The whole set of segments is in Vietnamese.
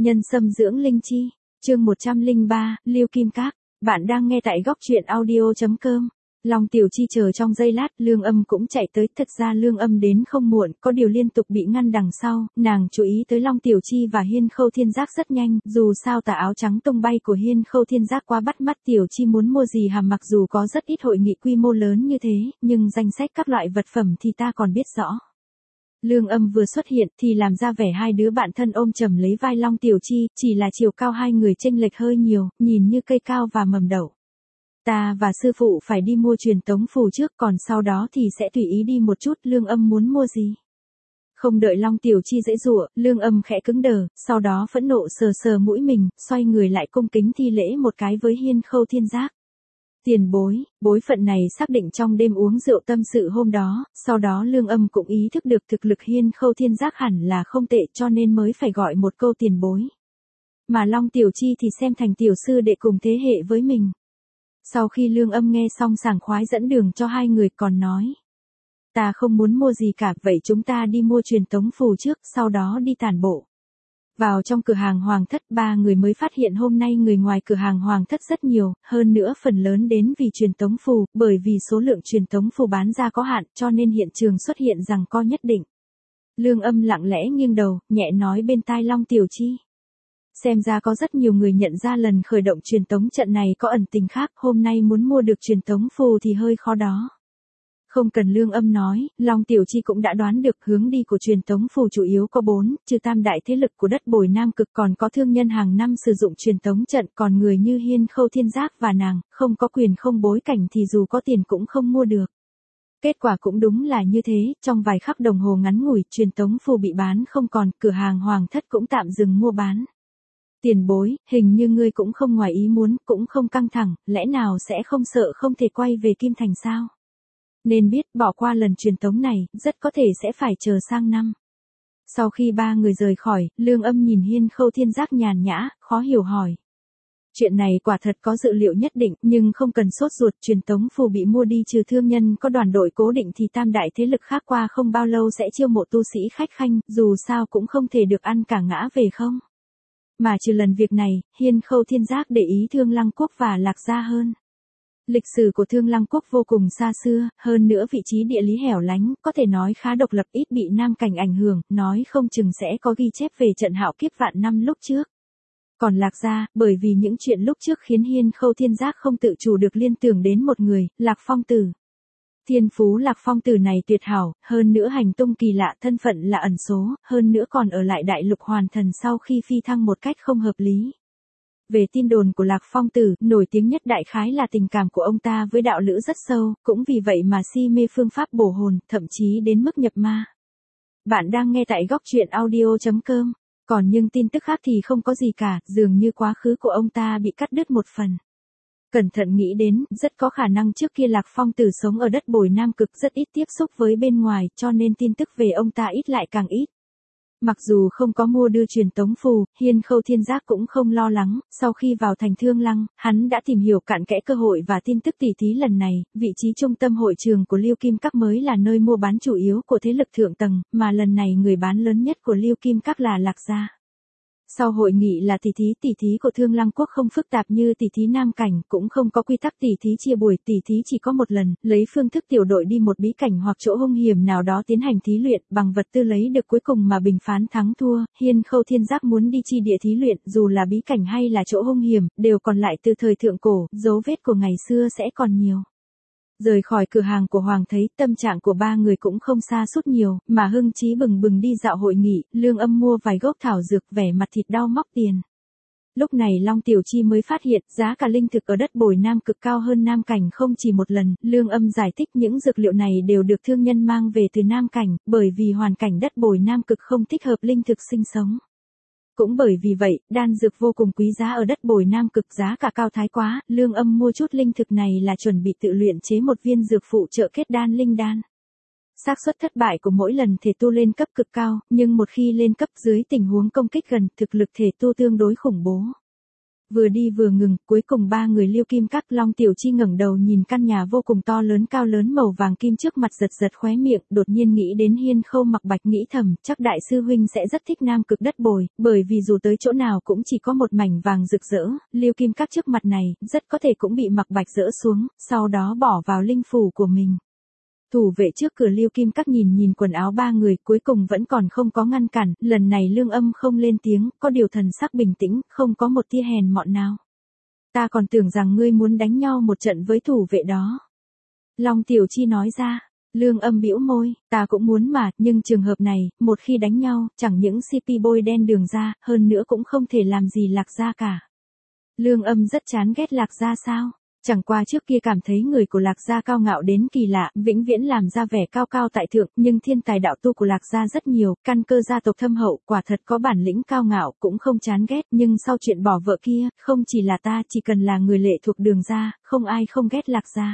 Nhân sâm dưỡng linh chi, chương 103, Lưu Kim Các. Bạn đang nghe tại góc truyện audio.com. Long Tiểu Chi chờ trong giây lát, Lương Âm cũng chạy tới, thật ra Lương Âm đến không muộn, có điều liên tục bị ngăn đằng sau, nàng chú ý tới Long Tiểu Chi và Hiên Khâu Thiên Giác rất nhanh, dù sao tà áo trắng tung bay của Hiên Khâu Thiên Giác quá bắt mắt. Tiểu Chi muốn mua gì hả, mặc dù có rất ít hội nghị quy mô lớn như thế, nhưng danh sách các loại vật phẩm thì ta còn biết rõ. Lương Âm vừa xuất hiện thì làm ra vẻ hai đứa bạn thân ôm chầm lấy vai Long Tiểu Chi, chỉ là chiều cao hai người chênh lệch hơi nhiều, nhìn như cây cao và mầm đậu. Ta và sư phụ phải đi mua truyền tống phù trước, còn sau đó thì sẽ tùy ý đi một chút. Lương Âm muốn mua gì? Không đợi Long Tiểu Chi giãy giụa, Lương Âm khẽ cứng đờ, sau đó phẫn nộ sờ sờ mũi mình, xoay người lại cung kính thi lễ một cái với Hiên Khâu Thiên Giác. Tiền bối, bối phận này xác định trong đêm uống rượu tâm sự hôm đó, sau đó Lương Âm cũng ý thức được thực lực Hiên Khâu Thiên Giác hẳn là không tệ, cho nên mới phải gọi một câu tiền bối. Mà Long Tiểu Chi thì xem thành tiểu sư đệ cùng thế hệ với mình. Sau khi Lương Âm nghe xong sảng khoái dẫn đường cho hai người, còn nói: Ta không muốn mua gì cả, vậy chúng ta đi mua truyền tống phù trước, sau đó đi tản bộ. Vào trong cửa hàng Hoàng Thất, ba người mới phát hiện hôm nay người ngoài cửa hàng Hoàng Thất rất nhiều, hơn nữa phần lớn đến vì truyền tống phù, bởi vì số lượng truyền tống phù bán ra có hạn, cho nên hiện trường xuất hiện giằng co nhất định. Lương Âm lặng lẽ nghiêng đầu, nhẹ nói bên tai Long Tiểu Chi. Xem ra có rất nhiều người nhận ra lần khởi động truyền tống trận này có ẩn tình khác, hôm nay muốn mua được truyền tống phù thì hơi khó đó. Không cần Lương Âm nói, Long Tiểu Chi cũng đã đoán được hướng đi của truyền tống phù chủ yếu có 4, trừ tam đại thế lực của đất Bồi Nam Cực còn có thương nhân hàng năm sử dụng truyền tống trận, còn người như Hiên Khâu Thiên Giác và nàng, không có quyền không bối cảnh thì dù có tiền cũng không mua được. Kết quả cũng đúng là như thế, trong vài khắc đồng hồ ngắn ngủi, truyền tống phù bị bán không còn, cửa hàng Hoàng Thất cũng tạm dừng mua bán. Tiền bối, hình như ngươi cũng không ngoài ý muốn, cũng không căng thẳng, lẽ nào sẽ không sợ không thể quay về Kim Thành sao? Nên biết, bỏ qua lần truyền tống này, rất có thể sẽ phải chờ sang năm. Sau khi ba người rời khỏi, Lương Âm nhìn Hiên Khâu Thiên Giác nhàn nhã, khó hiểu hỏi. Chuyện này quả thật có dự liệu nhất định, nhưng không cần sốt ruột, truyền tống phù bị mua đi trừ thương nhân có đoàn đội cố định thì tam đại thế lực khác qua không bao lâu sẽ chiêu mộ tu sĩ khách khanh, dù sao cũng không thể được ăn cả ngã về không. Mà trừ lần việc này, Hiên Khâu Thiên Giác để ý Thương Lăng Quốc và Lạc Gia hơn. Lịch sử của Thương Lăng Quốc vô cùng xa xưa, hơn nữa vị trí địa lý hẻo lánh, có thể nói khá độc lập, ít bị Nam Cảnh ảnh hưởng, nói không chừng sẽ có ghi chép về trận hạo kiếp vạn năm lúc trước. Còn Lạc Gia, bởi vì những chuyện lúc trước khiến Hiên Khâu Thiên Giác không tự chủ được liên tưởng đến một người, Lạc Phong Tử. Thiên phú Lạc Phong Tử này tuyệt hảo, hơn nữa hành tung kỳ lạ, thân phận là ẩn số, hơn nữa còn ở lại Đại Lục Hoàn Thần sau khi phi thăng một cách không hợp lý. Về tin đồn của Lạc Phong Tử, nổi tiếng nhất đại khái là tình cảm của ông ta với đạo lữ rất sâu, cũng vì vậy mà si mê phương pháp bổ hồn, thậm chí đến mức nhập ma. Bạn đang nghe tại góc truyện audio.com. Còn nhưng tin tức khác thì không có gì cả, dường như quá khứ của ông ta bị cắt đứt một phần. Cẩn thận nghĩ đến, rất có khả năng trước kia Lạc Phong Tử sống ở đất Bồi Nam Cực rất ít tiếp xúc với bên ngoài, cho nên tin tức về ông ta ít lại càng ít. Mặc dù không có mua đưa truyền tống phù, Hiên Khâu Thiên Giác cũng không lo lắng, sau khi vào thành Thương Lăng, hắn đã tìm hiểu cặn kẽ cơ hội và tin tức tỉ thí lần này, vị trí trung tâm hội trường của Lưu Kim Các mới là nơi mua bán chủ yếu của thế lực thượng tầng, mà lần này người bán lớn nhất của Lưu Kim Các là Lạc Gia. Sau hội nghị là tỉ thí của Thương Lăng Quốc không phức tạp như tỉ thí Nam Cảnh, cũng không có quy tắc tỉ thí chia buổi, tỉ thí chỉ có một lần, lấy phương thức tiểu đội đi một bí cảnh hoặc chỗ hung hiểm nào đó tiến hành thí luyện, bằng vật tư lấy được cuối cùng mà bình phán thắng thua. Hiên Khâu Thiên Giác muốn đi chi địa thí luyện, dù là bí cảnh hay là chỗ hung hiểm, đều còn lại từ thời thượng cổ, dấu vết của ngày xưa sẽ còn nhiều. Rời khỏi cửa hàng của Hoàng thấy, tâm trạng của ba người cũng không sa sút nhiều, mà hưng chí bừng bừng đi dạo hội nghị. Lương Âm mua vài gốc thảo dược, vẻ mặt thịt đau móc tiền. Lúc này Long Tiểu Chi mới phát hiện, giá cả linh thực ở đất Bồi Nam Cực cao hơn Nam Cảnh không chỉ một lần. Lương Âm giải thích những dược liệu này đều được thương nhân mang về từ Nam Cảnh, bởi vì hoàn cảnh đất Bồi Nam Cực không thích hợp linh thực sinh sống. Cũng bởi vì vậy, đan dược vô cùng quý giá ở đất Bồi Nam Cực, giá cả cao thái quá, Lương Âm mua chút linh thực này là chuẩn bị tự luyện chế một viên dược phụ trợ kết đan linh đan. Xác suất thất bại của mỗi lần thể tu lên cấp cực cao, nhưng một khi lên cấp dưới tình huống công kích gần, thực lực thể tu tương đối khủng bố. Vừa đi vừa ngừng, cuối cùng ba người Liêu Kim Các. Long Tiểu Chi ngẩng đầu nhìn căn nhà vô cùng to lớn cao lớn màu vàng kim trước mặt, giật giật khóe miệng, đột nhiên nghĩ đến Hiên Khâu Mặc Bạch, nghĩ thầm, chắc đại sư huynh sẽ rất thích Nam Cực Đất Bồi, bởi vì dù tới chỗ nào cũng chỉ có một mảnh vàng rực rỡ, Liêu Kim Các trước mặt này, rất có thể cũng bị Mặc Bạch dỡ xuống, sau đó bỏ vào linh phủ của mình. Thủ vệ trước cửa Liêu Kim Các nhìn nhìn quần áo ba người, cuối cùng vẫn còn không có ngăn cản, lần này Lương Âm không lên tiếng, có điều thần sắc bình tĩnh, không có một tia hèn mọn nào. Ta còn tưởng rằng ngươi muốn đánh nhau một trận với thủ vệ đó. Long Tiểu Chi nói ra. Lương Âm bĩu môi, ta cũng muốn mà, nhưng trường hợp này, một khi đánh nhau, chẳng những CP bôi đen Đường gia, hơn nữa cũng không thể làm gì Lạc gia cả. Lương Âm rất chán ghét Lạc gia sao? Chẳng qua trước kia cảm thấy người của Lạc gia cao ngạo đến kỳ lạ, vĩnh viễn làm ra vẻ cao cao tại thượng, nhưng thiên tài đạo tu của Lạc gia rất nhiều, căn cơ gia tộc thâm hậu, quả thật có bản lĩnh cao ngạo, cũng không chán ghét, nhưng sau chuyện bỏ vợ kia, không chỉ là ta, chỉ cần là người lệ thuộc Đường gia, không ai không ghét Lạc gia.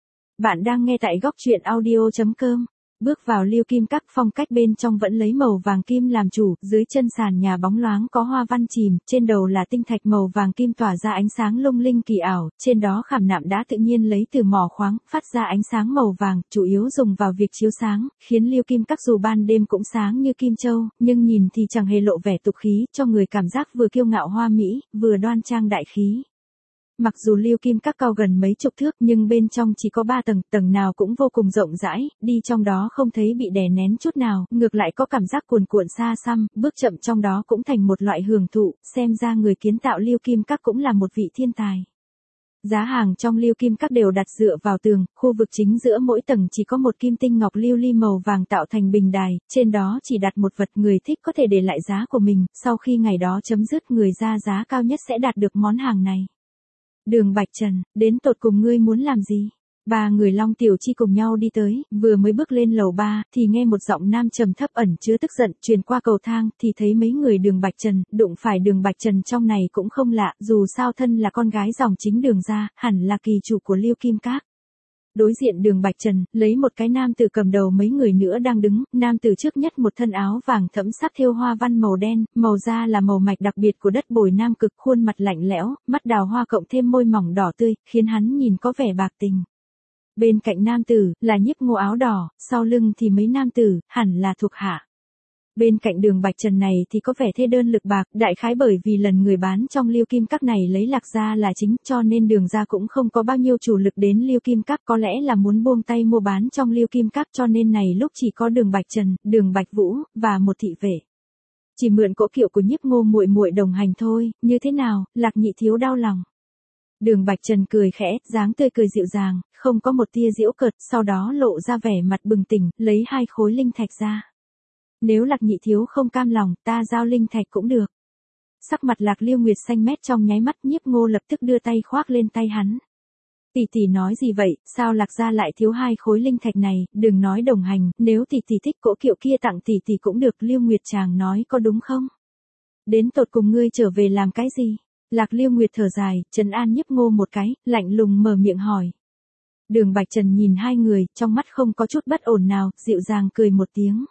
Bạn đang nghe tại góc truyện audio.com. Bước vào Liêu Kim Các, phong cách bên trong vẫn lấy màu vàng kim làm chủ, dưới chân sàn nhà bóng loáng có hoa văn chìm, trên đầu là tinh thạch màu vàng kim tỏa ra ánh sáng lung linh kỳ ảo, trên đó khảm nạm đá tự nhiên lấy từ mỏ khoáng, phát ra ánh sáng màu vàng, chủ yếu dùng vào việc chiếu sáng, khiến Liêu Kim Các dù ban đêm cũng sáng như kim châu, nhưng nhìn thì chẳng hề lộ vẻ tục khí, cho người cảm giác vừa kiêu ngạo hoa mỹ, vừa đoan trang đại khí. Mặc dù Liêu Kim Các cao gần mấy chục thước nhưng bên trong chỉ có 3 tầng, tầng nào cũng vô cùng rộng rãi, đi trong đó không thấy bị đè nén chút nào, ngược lại có cảm giác cuồn cuộn xa xăm, bước chậm trong đó cũng thành một loại hưởng thụ, xem ra người kiến tạo Liêu Kim Các cũng là một vị thiên tài. Giá hàng trong Liêu Kim Các đều đặt dựa vào tường, khu vực chính giữa mỗi tầng chỉ có một kim tinh ngọc lưu ly màu vàng tạo thành bình đài, trên đó chỉ đặt một vật, người thích có thể để lại giá của mình, sau khi ngày đó chấm dứt người ra giá cao nhất sẽ đạt được món hàng này. Đường Bạch Trần, đến tột cùng ngươi muốn làm gì? Ba người Long Tiểu Chi cùng nhau đi tới, vừa mới bước lên lầu 3, thì nghe một giọng nam trầm thấp ẩn chứa tức giận, truyền qua cầu thang, thì thấy mấy người Đường Bạch Trần, đụng phải Đường Bạch Trần trong này cũng không lạ, dù sao thân là con gái dòng chính Đường gia, hẳn là kỳ chủ của Liêu Kim Các. Đối diện Đường Bạch Trần, lấy một cái nam tử cầm đầu, mấy người nữa đang đứng, nam tử trước nhất một thân áo vàng thẫm sắc thêu hoa văn màu đen, màu da là màu mạch đặc biệt của đất Bồi Nam Cực, khuôn mặt lạnh lẽo, mắt đào hoa cộng thêm môi mỏng đỏ tươi, khiến hắn nhìn có vẻ bạc tình. Bên cạnh nam tử, là Nhiếp Ngô áo đỏ, sau lưng thì mấy nam tử, hẳn là thuộc hạ. Bên cạnh Đường Bạch Trần này thì có vẻ thê đơn lực bạc, đại khái bởi vì lần người bán trong Liêu Kim Các này lấy Lạc gia là chính, cho nên Đường gia cũng không có bao nhiêu chủ lực đến Liêu Kim Các, có lẽ là muốn buông tay mua bán trong Liêu Kim Các, cho nên này lúc chỉ có Đường Bạch Trần, Đường Bạch Vũ và một thị vệ. Chỉ mượn cỗ kiệu của Nhiếp Ngô muội muội đồng hành thôi, như thế nào? Lạc Nhị thiếu đau lòng. Đường Bạch Trần cười khẽ, dáng tươi cười dịu dàng, không có một tia giễu cợt, sau đó lộ ra vẻ mặt bừng tỉnh, lấy 2 khối linh thạch ra. Nếu Lạc Nhị thiếu không cam lòng, ta giao linh thạch cũng được. Sắc mặt Lạc Liêu Nguyệt xanh mét trong nháy mắt, Nhiếp Ngô lập tức đưa tay khoác lên tay hắn. Tỷ tỷ nói gì vậy, sao Lạc gia lại thiếu 2 khối linh thạch này, đừng nói đồng hành, nếu tỷ tỷ thích cỗ kiệu kia tặng tỷ tỷ cũng được, Liêu Nguyệt chàng nói có đúng không? Đến tột cùng ngươi trở về làm cái gì? Lạc Liêu Nguyệt thở dài, trấn an Nhiếp Ngô một cái, lạnh lùng mở miệng hỏi. Đường Bạch Trần nhìn hai người, trong mắt không có chút bất ổn nào, dịu dàng cười một tiếng.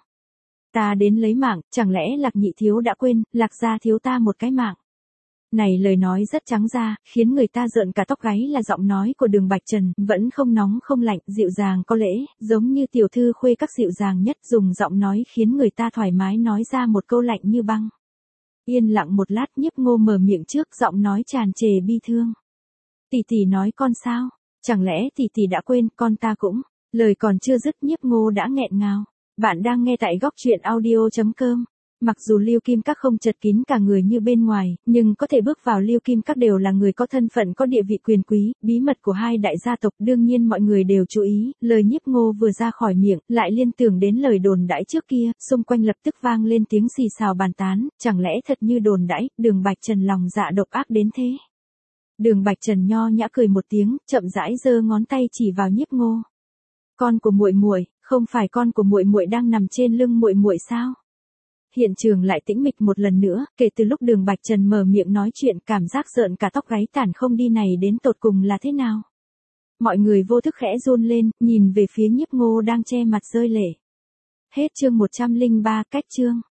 Ta đến lấy mạng, chẳng lẽ Lạc Nhị thiếu đã quên, Lạc gia thiếu ta một cái mạng. Này lời nói rất trắng ra, khiến người ta rợn cả tóc gáy, là giọng nói của Đường Bạch Trần, vẫn không nóng không lạnh, dịu dàng có lễ, giống như tiểu thư khuê các dịu dàng nhất, dùng giọng nói khiến người ta thoải mái nói ra một câu lạnh như băng. Yên lặng một lát, Nhiếp Ngô mở miệng trước, giọng nói tràn trề bi thương. Tỷ tỷ nói con sao? Chẳng lẽ tỷ tỷ đã quên, con ta cũng. Lời còn chưa dứt, Nhiếp Ngô đã nghẹn ngào. Bạn đang nghe tại góc truyện audio.com. Mặc dù Liêu Kim Các không chật kín cả người như bên ngoài, nhưng có thể bước vào Liêu Kim Các đều là người có thân phận, có địa vị quyền quý, bí mật của hai đại gia tộc, đương nhiên mọi người đều chú ý. Lời Nhiếp Ngô vừa ra khỏi miệng, lại liên tưởng đến lời đồn đãi trước kia, xung quanh lập tức vang lên tiếng xì xào bàn tán, chẳng lẽ thật như đồn đãi, Đường Bạch Trần lòng dạ độc ác đến thế. Đường Bạch Trần nho nhã cười một tiếng, chậm rãi giơ ngón tay chỉ vào Nhiếp Ngô. Con của muội muội, không phải con của muội muội đang nằm trên lưng muội muội sao? Hiện trường lại tĩnh mịch một lần nữa, kể từ lúc Đường Bạch Trần mở miệng nói chuyện, cảm giác rợn cả tóc gáy tản không đi này đến tột cùng là thế nào? Mọi người vô thức khẽ run lên, nhìn về phía Nhiếp Ngô đang che mặt rơi lệ. Hết chương 103, cách chương.